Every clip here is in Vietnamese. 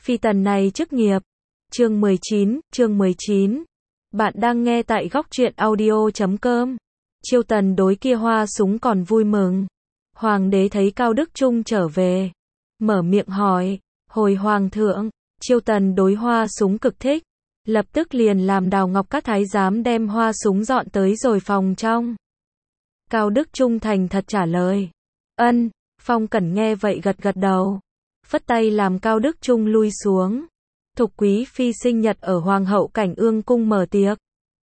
Phi tần này chức nghiệp. Chương 19. Bạn đang nghe tại góc truyện audio.com. Chiêu tần đối kia hoa súng còn vui mừng. Hoàng đế thấy Cao Đức Trung trở về, mở miệng hỏi, hồi hoàng thượng, chiêu tần đối hoa súng cực thích. Lập tức liền làm Đào Ngọc các thái giám đem hoa súng dọn tới rồi phòng trong. Cao Đức Trung thành thật trả lời. Ân. Phong Cẩn nghe vậy gật gật đầu, phất tay làm Cao Đức Trung lui xuống. Thục quý phi sinh nhật ở Hoàng hậu Cảnh Ương cung mở tiệc.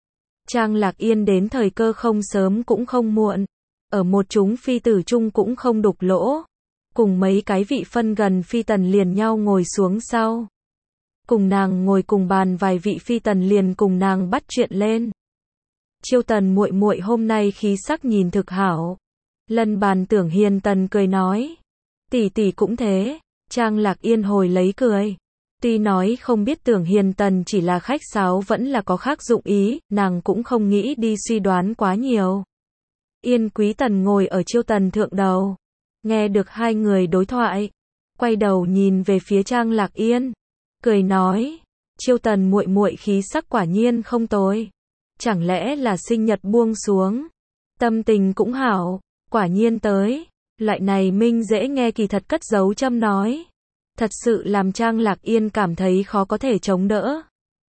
Trang Lạc Yên đến thời cơ không sớm cũng không muộn, ở một chúng phi tử chung cũng không đục lỗ. Cùng mấy cái vị phân gần phi tần liền nhau ngồi xuống sau. Cùng nàng ngồi cùng bàn vài vị phi tần liền cùng nàng bắt chuyện lên. Chiêu tần muội muội hôm nay khí sắc nhìn thực hảo. Lần bàn Tưởng Hiền Tần cười nói, tỷ tỷ cũng thế. Trang Lạc Yên hồi lấy cười. Tuy nói không biết Tưởng Hiền Tần chỉ là khách sáo vẫn là có khác dụng ý, nàng cũng không nghĩ đi suy đoán quá nhiều. Yên Quý Tần ngồi ở chiêu tần thượng đầu, nghe được hai người đối thoại, quay đầu nhìn về phía Trang Lạc Yên, cười nói, chiêu tần muội muội khí sắc quả nhiên không tồi. Chẳng lẽ là sinh nhật buông xuống, tâm tình cũng hảo, quả nhiên tới. Loại này minh dễ nghe kỳ thật cất giấu châm nói, thật sự làm Trang Lạc Yên cảm thấy khó có thể chống đỡ.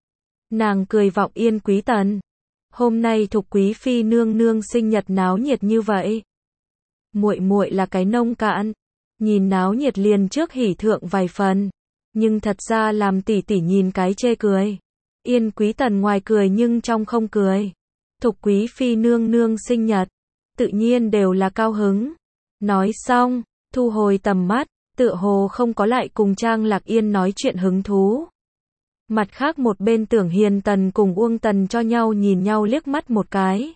Nàng cười vọng Yên Quý Tần, hôm nay Thục quý phi nương nương sinh nhật náo nhiệt như vậy. Muội muội là cái nông cạn, nhìn náo nhiệt liền trước hỉ thượng vài phần, nhưng thật ra làm tỷ tỷ nhìn cái chê cười. Yên Quý Tần ngoài cười nhưng trong không cười. Thục quý phi nương nương sinh nhật, tự nhiên đều là cao hứng. Nói xong, thu hồi tầm mắt, tựa hồ không có lại cùng Trang Lạc Yên nói chuyện hứng thú. Mặt khác một bên Tưởng Hiền Tần cùng Uông Tần cho nhau nhìn nhau liếc mắt một cái.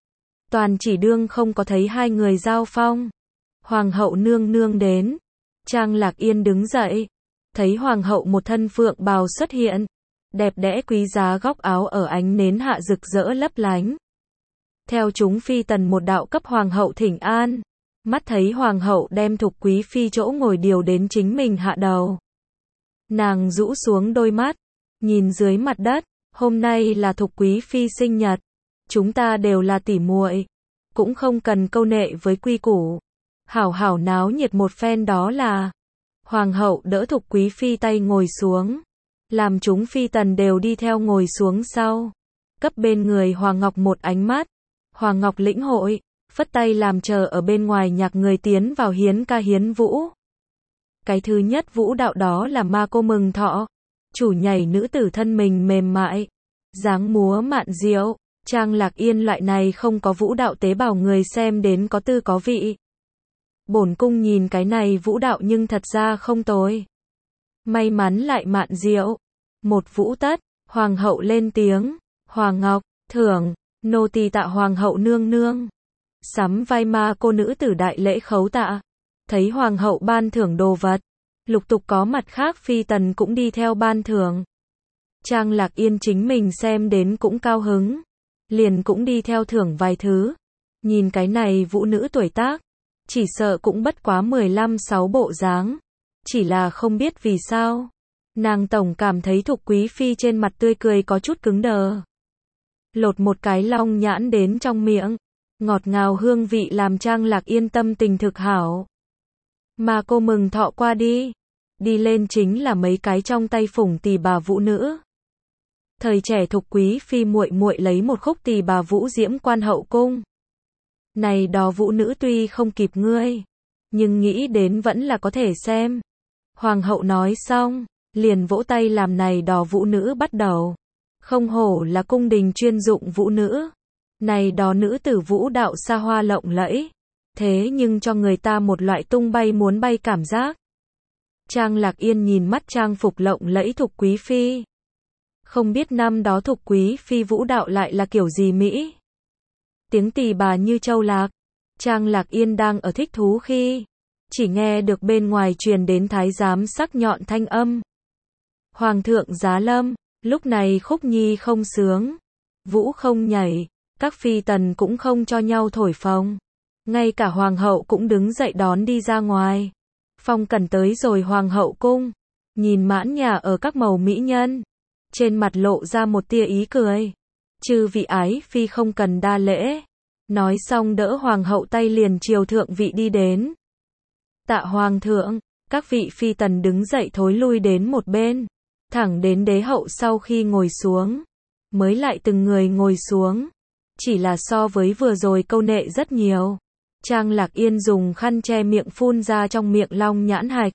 Toàn chỉ đương không có thấy hai người giao phong. Hoàng hậu nương nương đến. Trang Lạc Yên đứng dậy. Thấy hoàng hậu một thân phượng bào xuất hiện. Đẹp đẽ quý giá góc áo ở ánh nến hạ rực rỡ lấp lánh. Theo chúng phi tần một đạo cấp hoàng hậu thỉnh an. Mắt thấy hoàng hậu đem Thục quý phi chỗ ngồi điều đến chính mình hạ đầu. Nàng rũ xuống đôi mắt, nhìn dưới mặt đất, hôm nay là Thục quý phi sinh nhật, chúng ta đều là tỉ muội, cũng không cần câu nệ với quy củ. Hảo hảo náo nhiệt một phen đó là. Hoàng hậu đỡ Thục quý phi tay ngồi xuống, làm chúng phi tần đều đi theo ngồi xuống sau, cấp bên người Hoàng Ngọc một ánh mắt. Hoàng Ngọc lĩnh hội, phất tay làm chờ ở bên ngoài nhạc người tiến vào hiến ca hiến vũ. Cái thứ nhất vũ đạo đó là Ma Cô Mừng Thọ, chủ nhảy nữ tử thân mình mềm mại, dáng múa mạn diệu. Trang Lạc Yên loại này không có vũ đạo tế bào người xem đến có tư có vị. Bổn cung nhìn cái này vũ đạo nhưng thật ra không tồi. May mắn lại mạn diệu. Một vũ tất, hoàng hậu lên tiếng, Hoàng Ngọc, thưởng, nô tỳ tạ hoàng hậu nương nương. Sắm vai Ma Cô nữ tử đại lễ khấu tạ. Thấy hoàng hậu ban thưởng đồ vật, lục tục có mặt khác phi tần cũng đi theo ban thưởng. Trang Lạc Yên chính mình xem đến cũng cao hứng, liền cũng đi theo thưởng vài thứ. Nhìn cái này vũ nữ tuổi tác, chỉ sợ cũng bất quá 15-6 bộ dáng. Chỉ là không biết vì sao, nàng tổng cảm thấy Thục quý phi trên mặt tươi cười có chút cứng đờ. Lột một cái long nhãn đến trong miệng, ngọt ngào hương vị làm Trang Lạc Yên tâm tình thực hảo. Mà cô mừng thọ qua đi. Đi lên chính là mấy cái trong tay phủng tỳ bà vũ nữ. Thời trẻ Thục quý phi muội muội lấy một khúc tỳ bà vũ diễm quan hậu cung. Này đó vũ nữ tuy không kịp ngươi, nhưng nghĩ đến vẫn là có thể xem. Hoàng hậu nói xong, liền vỗ tay làm này đó vũ nữ bắt đầu. Không hổ là cung đình chuyên dụng vũ nữ. Này đó nữ tử vũ đạo xa hoa lộng lẫy, thế nhưng cho người ta một loại tung bay muốn bay cảm giác. Trang Lạc Yên nhìn mắt trang phục lộng lẫy Thục quý phi. Không biết năm đó Thục quý phi vũ đạo lại là kiểu gì Mỹ. Tiếng tỳ bà như châu lạc. Trang Lạc Yên đang ở thích thú khi, chỉ nghe được bên ngoài truyền đến thái giám sắc nhọn thanh âm. Hoàng thượng giá lâm, lúc này khúc nhi không sướng, vũ không nhảy, các phi tần cũng không cho nhau thổi phồng. Ngay cả hoàng hậu cũng đứng dậy đón đi ra ngoài. Phong Cẩn tới rồi hoàng hậu cung, nhìn mãn nhà ở các màu mỹ nhân, trên mặt lộ ra một tia ý cười. Chư vị ái phi không cần đa lễ. Nói xong đỡ hoàng hậu tay liền chiều thượng vị đi đến. Tạ hoàng thượng, các vị phi tần đứng dậy thối lui đến một bên, thẳng đến đế hậu sau khi ngồi xuống, mới lại từng người ngồi xuống. Chỉ là so với vừa rồi câu nệ rất nhiều. Trang Lạc Yên dùng khăn che miệng phun ra trong miệng long nhãn hạch.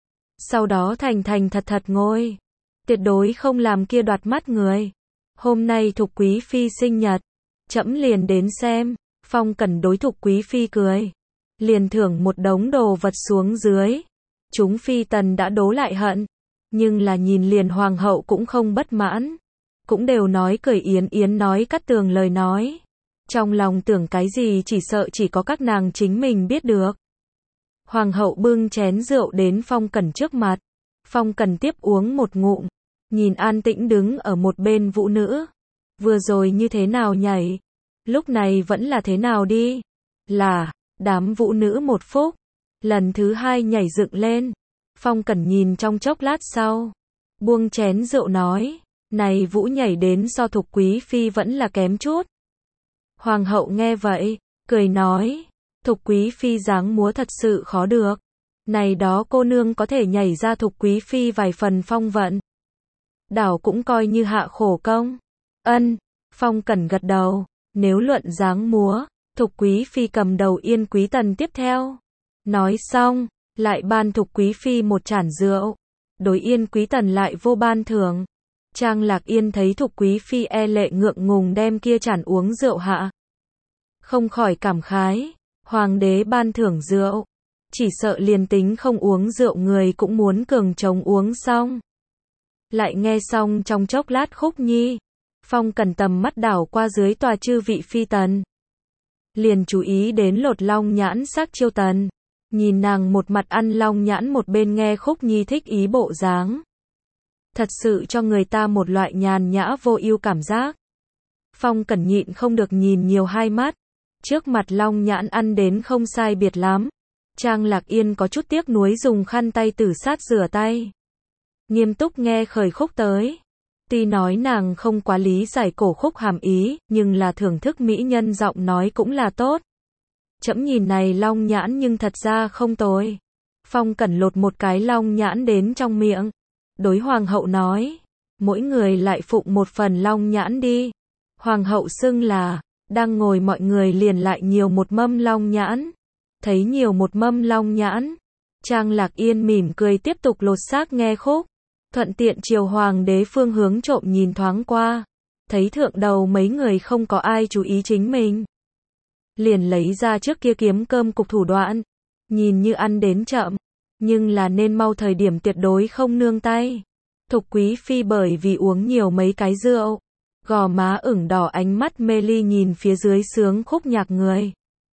Sau đó thành thành thật thật ngồi. Tuyệt đối không làm kia đoạt mắt người. Hôm nay Thục Quý Phi sinh nhật. Trẫm liền đến xem. Phong Cẩn đối Thục Quý Phi cười. Liền thưởng một đống đồ vật xuống dưới. Chúng phi tần đã đố lại hận. Nhưng là nhìn liền hoàng hậu cũng không bất mãn. Cũng đều nói cười yến yến nói cắt tường lời nói. Trong lòng tưởng cái gì chỉ sợ chỉ có các nàng chính mình biết được. Hoàng hậu bưng chén rượu đến Phong Cẩn trước mặt. Phong Cẩn tiếp uống một ngụm. Nhìn an tĩnh đứng ở một bên vũ nữ. Vừa rồi như thế nào nhảy. Lúc này vẫn là thế nào đi. Là, đám vũ nữ một phút. Lần thứ hai nhảy dựng lên. Phong Cẩn nhìn trong chốc lát sau. Buông chén rượu nói. Này vũ nhảy đến so Thục Quý Phi vẫn là kém chút. Hoàng hậu nghe vậy, cười nói. Thục Quý Phi dáng múa thật sự khó được. Này đó cô nương có thể nhảy ra Thục Quý Phi vài phần phong vận. Đảo cũng coi như hạ khổ công. Ân, Phong Cẩn gật đầu. Nếu luận dáng múa, Thục Quý Phi cầm đầu Yên Quý Tần tiếp theo. Nói xong, lại ban Thục Quý Phi một chản rượu. Đối Yên Quý Tần lại vô ban thưởng. Trang Lạc Yên thấy Thục Quý Phi e lệ ngượng ngùng đem kia chản uống rượu hạ. Không khỏi cảm khái. Hoàng đế ban thưởng rượu. Chỉ sợ liền tính không uống rượu người cũng muốn cường trống uống xong. Lại nghe xong trong chốc lát khúc nhi. Phong Cẩn tầm mắt đảo qua dưới tòa chư vị phi tần. Liền chú ý đến lột long nhãn sắc Chiêu Tần. Nhìn nàng một mặt ăn long nhãn một bên nghe khúc nhi thích ý bộ dáng. Thật sự cho người ta một loại nhàn nhã vô ưu cảm giác. Phong Cẩn nhịn không được nhìn nhiều hai mắt. Trước mặt long nhãn ăn đến không sai biệt lắm. Trang Lạc Yên có chút tiếc nuối dùng khăn tay tử sát rửa tay. Nghiêm túc nghe khởi khúc tới. Tuy nói nàng không quá lý giải cổ khúc hàm ý, nhưng là thưởng thức mỹ nhân giọng nói cũng là tốt. Trẫm nhìn này long nhãn nhưng thật ra không tồi. Phong Cẩn lột một cái long nhãn đến trong miệng. Đối hoàng hậu nói. Mỗi người lại phụng một phần long nhãn đi. Hoàng hậu xưng là. Đang ngồi mọi người liền lại nhiều một mâm long nhãn. Thấy nhiều một mâm long nhãn. Trang Lạc Yên mỉm cười tiếp tục lột xác nghe khúc. Thuận tiện chiều hoàng đế phương hướng trộm nhìn thoáng qua. Thấy thượng đầu mấy người không có ai chú ý chính mình. Liền lấy ra trước kia kiếm cơm cục thủ đoạn. Nhìn như ăn đến chậm. Nhưng là nên mau thời điểm tuyệt đối không nương tay. Thục Quý Phi bởi vì uống nhiều mấy cái rượu. Gò má ửng đỏ ánh mắt mê ly nhìn phía dưới sướng khúc nhạc người.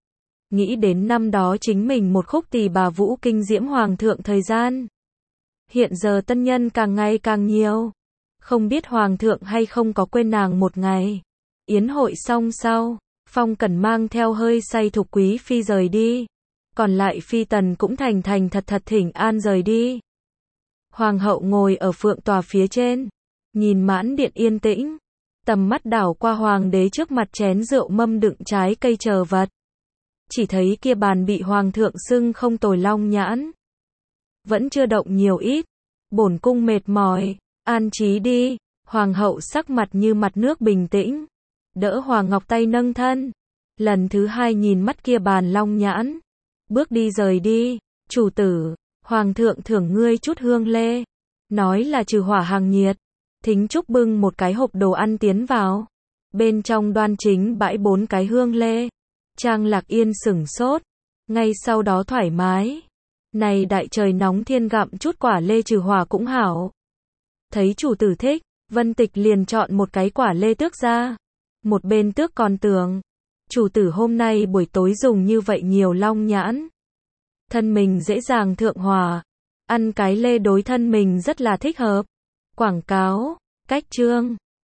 Nghĩ đến năm đó chính mình một khúc tỳ bà vũ kinh diễm hoàng thượng thời gian. Hiện giờ tân nhân càng ngày càng nhiều. Không biết hoàng thượng hay không có quên nàng một ngày. Yến hội xong sau, Phong Cẩn mang theo hơi say Thục Quý Phi rời đi. Còn lại phi tần cũng thành thành thật thật thỉnh an rời đi. Hoàng hậu ngồi ở phượng tòa phía trên. Nhìn mãn điện yên tĩnh. Tầm mắt đảo qua hoàng đế trước mặt chén rượu mâm đựng trái cây chờ vật. Chỉ thấy kia bàn bị hoàng thượng xưng không tồi long nhãn. Vẫn chưa động nhiều ít. Bổn cung mệt mỏi. An trí đi. Hoàng hậu sắc mặt như mặt nước bình tĩnh. Đỡ Hoàng Ngọc tay nâng thân. Lần thứ hai nhìn mắt kia bàn long nhãn. Bước đi rời đi. Chủ tử. Hoàng thượng thưởng ngươi chút hương lê. Nói là trừ hỏa hàng nhiệt. Thính Trúc bưng một cái hộp đồ ăn tiến vào. Bên trong đoan chính bãi 4 cái hương lê. Trang Lạc Yên sửng sốt. Ngay sau đó thoải mái. Này đại trời nóng thiên gặm chút quả lê trừ hỏa cũng hảo. Thấy chủ tử thích, Vân Tịch liền chọn một cái quả lê tước ra. Một bên tước còn tưởng. Chủ tử hôm nay buổi tối dùng như vậy nhiều long nhãn. Thân mình dễ dàng thượng hòa. Ăn cái lê đối thân mình rất là thích hợp. Quảng cáo, cách chương.